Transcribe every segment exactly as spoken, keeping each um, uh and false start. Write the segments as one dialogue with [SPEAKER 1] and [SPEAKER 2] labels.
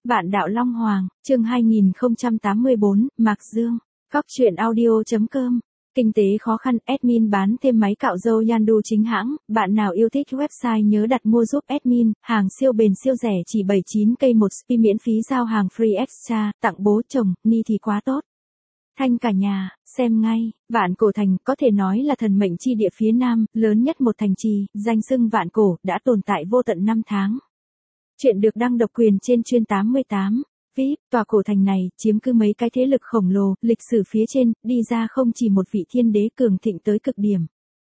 [SPEAKER 1] Vạn đạo Long Hoàng, chương hai nghìn không trăm tám mươi bốn, Mạc Dương, Cóc truyện audio chấm com. Kinh tế khó khăn, admin bán thêm máy cạo râu Yandu chính hãng, bạn nào yêu thích website nhớ đặt mua giúp admin, hàng siêu bền siêu rẻ chỉ bảy mươi chín cây một spi miễn phí giao hàng free extra, tặng bố chồng, ni thì quá tốt. Thanh cả nhà, xem ngay, Vạn Cổ Thành có thể nói là thần mệnh chi địa phía Nam, lớn nhất một thành trì, danh xưng Vạn Cổ, đã tồn tại vô tận năm tháng. Chuyện được đăng độc quyền trên chuyên tám mươi tám. vê i pê, tòa cổ thành này, chiếm cứ mấy cái thế lực khổng lồ, lịch sử phía trên, đi ra không chỉ một vị thiên đế cường thịnh tới cực điểm.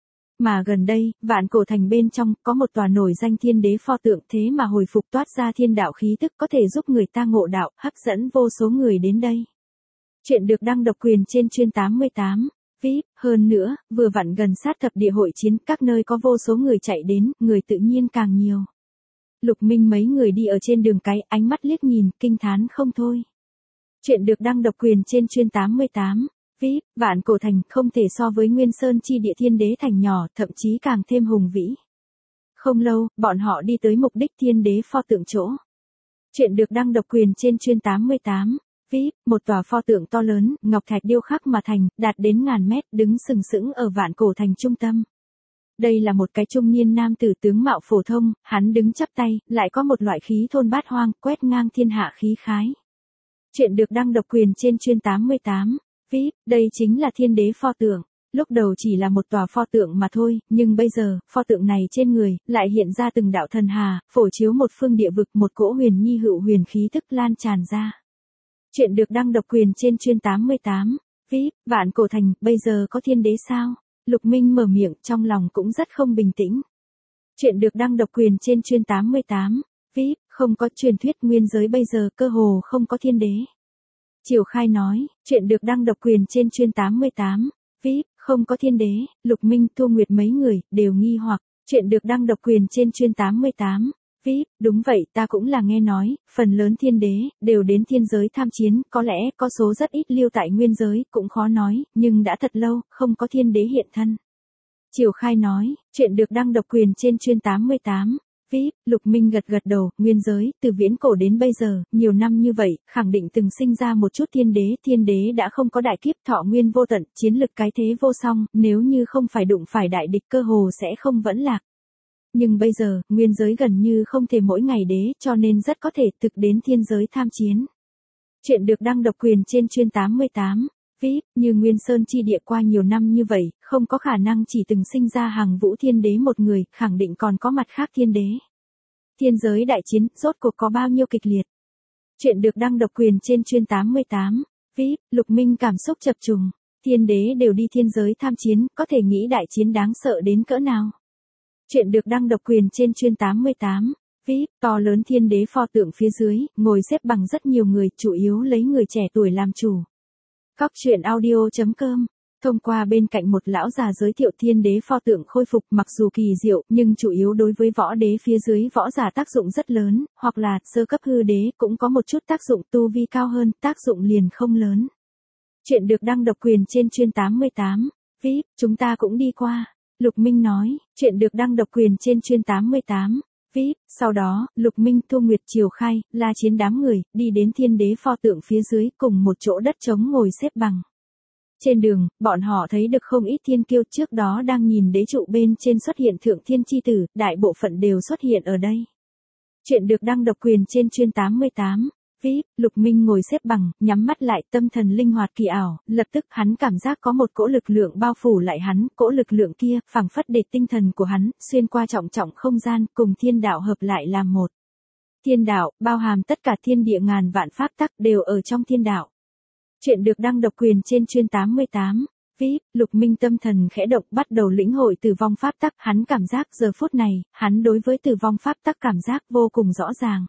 [SPEAKER 1] Mà gần đây, Vạn Cổ Thành bên trong, có một tòa nổi danh thiên đế pho tượng thế mà hồi phục toát ra thiên đạo khí tức có thể giúp người ta ngộ đạo, hấp dẫn vô số người đến đây. Chuyện được đăng độc quyền trên chuyên tám mươi tám. vê i pê, hơn nữa, vừa vặn gần sát thập địa hội chiến, các nơi có vô số người chạy đến, người tự nhiên càng nhiều. Lục Minh mấy người đi ở trên đường cái, ánh mắt liếc nhìn, kinh thán không thôi. Chuyện được đăng độc quyền trên chuyên tám mươi tám. vê i pê, Vạn Cổ Thành không thể so với Nguyên Sơn chi địa thiên đế thành nhỏ, thậm chí càng thêm hùng vĩ. Không lâu, bọn họ đi tới mục đích thiên đế pho tượng chỗ. Chuyện được đăng độc quyền trên chuyên tám mươi tám. vê i pê, một tòa pho tượng to lớn, ngọc thạch điêu khắc mà thành, đạt đến ngàn mét, đứng sừng sững ở Vạn Cổ Thành trung tâm. Đây là một cái trung niên nam tử tướng mạo phổ thông, hắn đứng chắp tay, lại có một loại khí thôn bát hoang, quét ngang thiên hạ khí khái. Chuyện được đăng độc quyền trên chuyên tám mươi tám. vê i pê, đây chính là thiên đế pho tượng. Lúc đầu chỉ là một tòa pho tượng mà thôi, nhưng bây giờ, pho tượng này trên người, lại hiện ra từng đạo thần hà, phổ chiếu một phương địa vực, một cỗ huyền nhi hữu huyền khí tức lan tràn ra. Chuyện được đăng độc quyền trên chuyên tám mươi tám. vê i pê, Vạn Cổ Thành, bây giờ có thiên đế sao? Lục Minh mở miệng, trong lòng cũng rất không bình tĩnh. Chuyện được đăng độc quyền trên chuyên tám mươi tám. vê i pê, không có truyền thuyết nguyên giới bây giờ cơ hồ không có thiên đế. Triều Khai nói, chuyện được đăng độc quyền trên chuyên tám mươi tám. vê i pê, không có thiên đế, Lục Minh, Thu Nguyệt mấy người, đều nghi hoặc. Chuyện được đăng độc quyền trên chuyên tám mươi tám. vê i pê, đúng vậy, ta cũng là nghe nói, phần lớn thiên đế, đều đến thiên giới tham chiến, có lẽ, có số rất ít lưu tại nguyên giới, cũng khó nói, nhưng đã thật lâu, không có thiên đế hiện thân. Triều Khai nói, chuyện được đăng độc quyền trên chuyên tám mươi tám. vê i pê, Lục Minh gật gật đầu, nguyên giới, từ viễn cổ đến bây giờ, nhiều năm như vậy, khẳng định từng sinh ra một chút thiên đế, thiên đế đã không có đại kiếp thọ nguyên vô tận, chiến lực cái thế vô song, nếu như không phải đụng phải đại địch cơ hồ sẽ không vẫn lạc. Nhưng bây giờ, nguyên giới gần như không thể mỗi ngày đế, cho nên rất có thể thực đến thiên giới tham chiến. Chuyện được đăng độc quyền trên chuyên tám mươi tám. vê i pê, như Nguyên Sơn chi địa qua nhiều năm như vậy, không có khả năng chỉ từng sinh ra hàng vũ thiên đế một người, khẳng định còn có mặt khác thiên đế. Thiên giới đại chiến, rốt cuộc có bao nhiêu kịch liệt? Chuyện được đăng độc quyền trên chuyên tám mươi tám. vê i pê, Lục Minh cảm xúc chập trùng. Thiên đế đều đi thiên giới tham chiến, có thể nghĩ đại chiến đáng sợ đến cỡ nào? Chuyện được đăng độc quyền trên chuyên tám mươi tám. vê i pê, to lớn thiên đế pho tượng phía dưới, ngồi xếp bằng rất nhiều người, chủ yếu lấy người trẻ tuổi làm chủ. Cóc truyện audio chấm com. Thông qua bên cạnh một lão già giới thiệu thiên đế pho tượng khôi phục, mặc dù kỳ diệu, nhưng chủ yếu đối với võ đế phía dưới võ giả tác dụng rất lớn, hoặc là sơ cấp hư đế cũng có một chút tác dụng, tu vi cao hơn, tác dụng liền không lớn. Chuyện được đăng độc quyền trên chuyên tám mươi tám. vê i pê, chúng ta cũng đi qua. Lục Minh nói, chuyện được đăng độc quyền trên chuyên tám mươi tám. vê i pê, sau đó, Lục Minh, Thu Nguyệt, Triều Khai, La Chiến đám người, đi đến thiên đế pho tượng phía dưới, cùng một chỗ đất trống ngồi xếp bằng. Trên đường, bọn họ thấy được không ít thiên kiêu trước đó đang nhìn đế trụ bên trên xuất hiện thượng thiên chi tử, đại bộ phận đều xuất hiện ở đây. Chuyện được đăng độc quyền trên chuyên tám mươi tám. vê i pê, Lục Minh ngồi xếp bằng, nhắm mắt lại, tâm thần linh hoạt kỳ ảo, lập tức hắn cảm giác có một cỗ lực lượng bao phủ lại hắn, cỗ lực lượng kia, phảng phất để tinh thần của hắn, xuyên qua trọng trọng không gian, cùng thiên đạo hợp lại làm một. Thiên đạo, bao hàm tất cả thiên địa ngàn vạn pháp tắc đều ở trong thiên đạo. Chuyện được đăng độc quyền trên chuyên tám mươi tám. vê i pê, Lục Minh tâm thần khẽ động, bắt đầu lĩnh hội tử vong pháp tắc, hắn cảm giác giờ phút này, hắn đối với tử vong pháp tắc cảm giác vô cùng rõ ràng.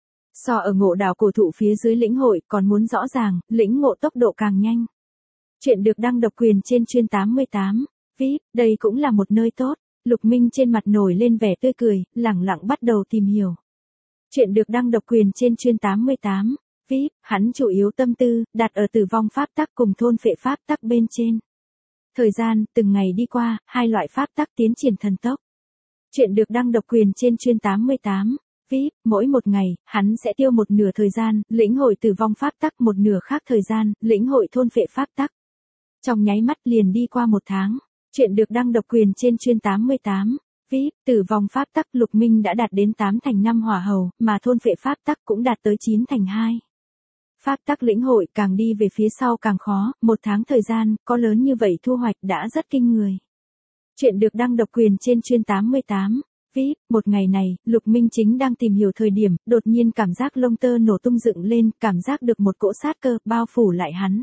[SPEAKER 1] So ở ngộ đạo cổ thụ phía dưới lĩnh hội còn muốn rõ ràng, lĩnh ngộ tốc độ càng nhanh. Chuyện được đăng độc quyền trên chuyên tám mươi tám. vê i pê, đây cũng là một nơi tốt. Lục Minh trên mặt nổi lên vẻ tươi cười, lẳng lặng bắt đầu tìm hiểu. Chuyện được đăng độc quyền trên chuyên tám mươi tám. vê i pê, hắn chủ yếu tâm tư, đặt ở tử vong pháp tắc cùng thôn phệ pháp tắc bên trên. Thời gian, từng ngày đi qua, hai loại pháp tắc tiến triển thần tốc. Chuyện được đăng độc quyền trên chuyên tám mươi tám. vê i pê, mỗi một ngày, hắn sẽ tiêu một nửa thời gian, lĩnh hội tử vong pháp tắc, một nửa khác thời gian, lĩnh hội thôn phệ pháp tắc. Trong nháy mắt liền đi qua một tháng. Chuyện được đăng độc quyền trên chuyên tám mươi tám. vê i pê, tử vong pháp tắc Lục Minh đã đạt đến tám thành năm hỏa hầu, mà thôn phệ pháp tắc cũng đạt tới chín thành hai. Pháp tắc lĩnh hội càng đi về phía sau càng khó, một tháng thời gian, có lớn như vậy thu hoạch đã rất kinh người. Chuyện được đăng độc quyền trên chuyên tám mươi tám. vê i pê, một ngày này, Lục Minh chính đang tìm hiểu thời điểm, đột nhiên cảm giác lông tơ nổ tung dựng lên, cảm giác được một cỗ sát cơ, bao phủ lại hắn.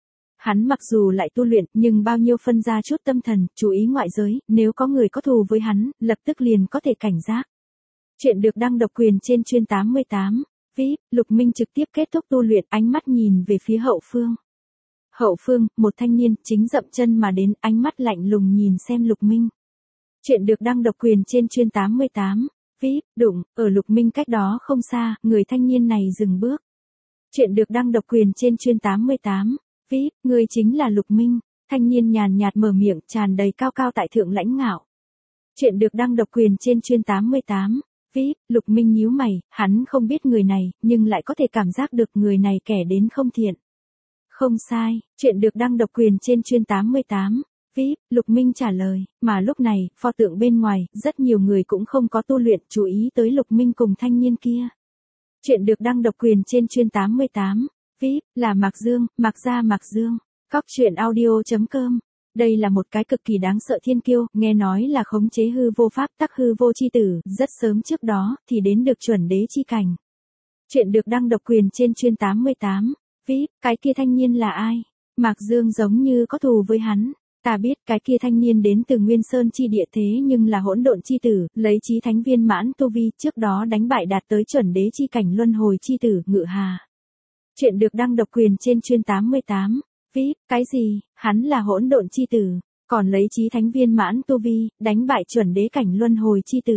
[SPEAKER 1] Hắn mặc dù lại tu luyện, nhưng bao nhiêu phân ra chút tâm thần, chú ý ngoại giới, nếu có người có thù với hắn, lập tức liền có thể cảnh giác. Chuyện được đăng độc quyền trên chuyên tám mươi tám. vê i pê, Lục Minh trực tiếp kết thúc tu luyện, ánh mắt nhìn về phía hậu phương. Hậu phương, một thanh niên, chính dậm chân mà đến, ánh mắt lạnh lùng nhìn xem Lục Minh. Chuyện được đăng độc quyền trên chuyên tám mươi tám. vê i pê, đụng, ở Lục Minh cách đó không xa, người thanh niên này dừng bước. Chuyện được đăng độc quyền trên chuyên tám mươi tám. vê i pê, người chính là Lục Minh. Thanh niên nhàn nhạt mở miệng, tràn đầy cao cao tại thượng lãnh ngạo. Chuyện được đăng độc quyền trên chuyên tám mươi tám. vê i pê, Lục Minh nhíu mày, hắn không biết người này, nhưng lại có thể cảm giác được người này kẻ đến không thiện. Không sai, chuyện được đăng độc quyền trên chuyên tám mươi tám. vê i pê, Lục Minh trả lời, mà lúc này, pho tượng bên ngoài, rất nhiều người cũng không có tu luyện, chú ý tới Lục Minh cùng thanh niên kia. Chuyện được đăng độc quyền trên chuyên tám mươi tám. vê i pê, là Mạc Dương, Mạc Gia Mạc Dương. Cóc truyện audio chấm com. Đây là một cái cực kỳ đáng sợ thiên kiêu, nghe nói là khống chế hư vô pháp tắc hư vô chi tử, rất sớm trước đó, thì đến được chuẩn đế chi cảnh. Chuyện được đăng độc quyền trên chuyên tám mươi tám. vê i pê, cái kia thanh niên là ai? Mạc Dương giống như có thù với hắn. Ta biết cái kia thanh niên đến từ Nguyên Sơn chi địa thế nhưng là hỗn độn chi tử, lấy chí thánh viên mãn tu vi, trước đó đánh bại đạt tới chuẩn đế chi cảnh luân hồi chi tử, Ngự Hà. Chuyện được đăng độc quyền trên chuyên tám mươi tám. vê i pê, cái gì? Hắn là hỗn độn chi tử, còn lấy chí thánh viên mãn tu vi, đánh bại chuẩn đế cảnh luân hồi chi tử.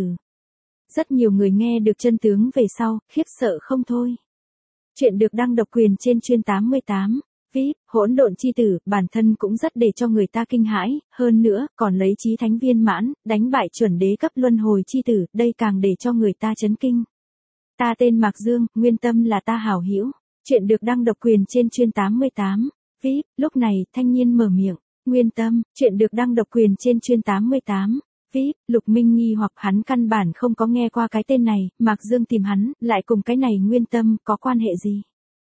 [SPEAKER 1] Rất nhiều người nghe được chân tướng về sau, khiếp sợ không thôi. Chuyện được đăng độc quyền trên chuyên tám mươi tám. vê i pê, hỗn độn chi tử, bản thân cũng rất để cho người ta kinh hãi, hơn nữa, còn lấy chí thánh viên mãn, đánh bại chuẩn đế cấp luân hồi chi tử, đây càng để cho người ta chấn kinh. Ta tên Mạc Dương, Nguyên Tâm là ta hảo hữu. Chuyện được đăng độc quyền trên chuyên tám mươi tám. vê i pê, lúc này, thanh niên mở miệng, Nguyên Tâm, chuyện được đăng độc quyền trên chuyên tám mươi tám. vê i pê, Lục Minh nghi hoặc hắn căn bản không có nghe qua cái tên này, Mạc Dương tìm hắn, lại cùng cái này Nguyên Tâm, có quan hệ gì?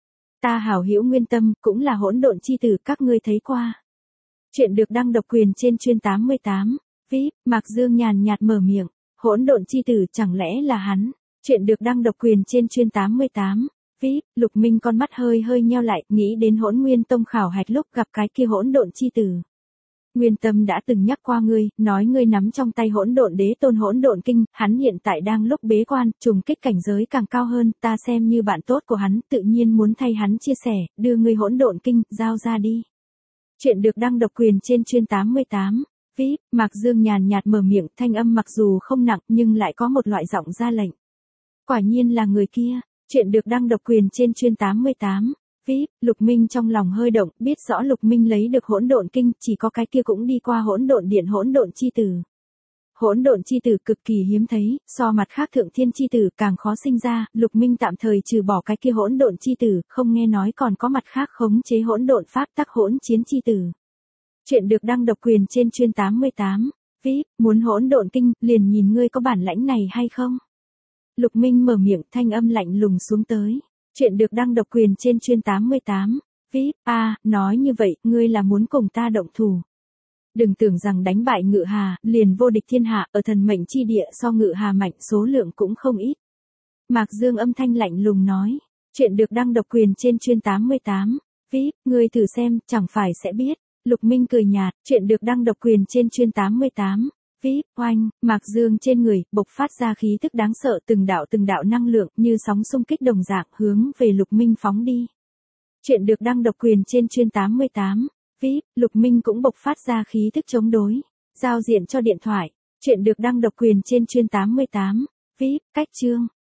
[SPEAKER 1] Ta hảo hữu Nguyên Tâm, cũng là hỗn độn chi tử, các ngươi thấy qua. Chuyện được đăng độc quyền trên chuyên tám mươi tám. vê i pê, Mạc Dương nhàn nhạt mở miệng, hỗn độn chi tử chẳng lẽ là hắn? Chuyện được đăng độc quyền trên chuyên tám mươi tám. vê i pê, Lục Minh con mắt hơi hơi nheo lại, nghĩ đến Hỗn Nguyên Tông khảo hạch lúc gặp cái kia hỗn độn chi tử. Nguyên Tâm đã từng nhắc qua ngươi, nói ngươi nắm trong tay hỗn độn đế tôn hỗn độn kinh, hắn hiện tại đang lúc bế quan, trùng kích cảnh giới càng cao hơn, ta xem như bạn tốt của hắn, tự nhiên muốn thay hắn chia sẻ, đưa ngươi hỗn độn kinh, giao ra đi. Chuyện được đăng độc quyền trên chuyên tám mươi tám. vê i pê, Mạc Dương nhàn nhạt mở miệng, thanh âm mặc dù không nặng, nhưng lại có một loại giọng ra lệnh. Quả nhiên là người kia. Chuyện được đăng độc quyền trên chuyên tám mươi tám. vê i pê, Lục Minh trong lòng hơi động, biết rõ Lục Minh lấy được hỗn độn kinh, chỉ có cái kia cũng đi qua hỗn độn điện hỗn độn chi tử. Hỗn độn chi tử cực kỳ hiếm thấy, so mặt khác thượng thiên chi tử càng khó sinh ra, Lục Minh tạm thời trừ bỏ cái kia hỗn độn chi tử, không nghe nói còn có mặt khác khống chế hỗn độn pháp tắc hỗn chiến chi tử. Chuyện được đăng độc quyền trên chuyên tám mươi tám. vê i pê, muốn hỗn độn kinh, liền nhìn ngươi có bản lãnh này hay không? Lục Minh mở miệng, thanh âm lạnh lùng xuống tới. Chuyện được đăng độc quyền trên chuyên tám mươi tám. vê i pê, a, à, nói như vậy, ngươi là muốn cùng ta động thủ. Đừng tưởng rằng đánh bại Ngự Hà, liền vô địch thiên hạ, ở thần mệnh chi địa so Ngự Hà mạnh số lượng cũng không ít. Mạc Dương âm thanh lạnh lùng nói. Chuyện được đăng độc quyền trên chuyên tám mươi tám. vê i pê, ngươi thử xem, chẳng phải sẽ biết. Lục Minh cười nhạt, chuyện được đăng độc quyền trên chuyên tám mươi tám. vê i pê, oanh, Mạc Dương trên người, bộc phát ra khí tức đáng sợ, từng đạo từng đạo năng lượng, như sóng xung kích đồng dạng, hướng về Lục Minh phóng đi. Chuyện được đăng độc quyền trên chuyên tám mươi tám. vê i pê, Lục Minh cũng bộc phát ra khí tức chống đối. Giao diện cho điện thoại. Chuyện được đăng độc quyền trên chuyên tám mươi tám. vê i pê, cách chương.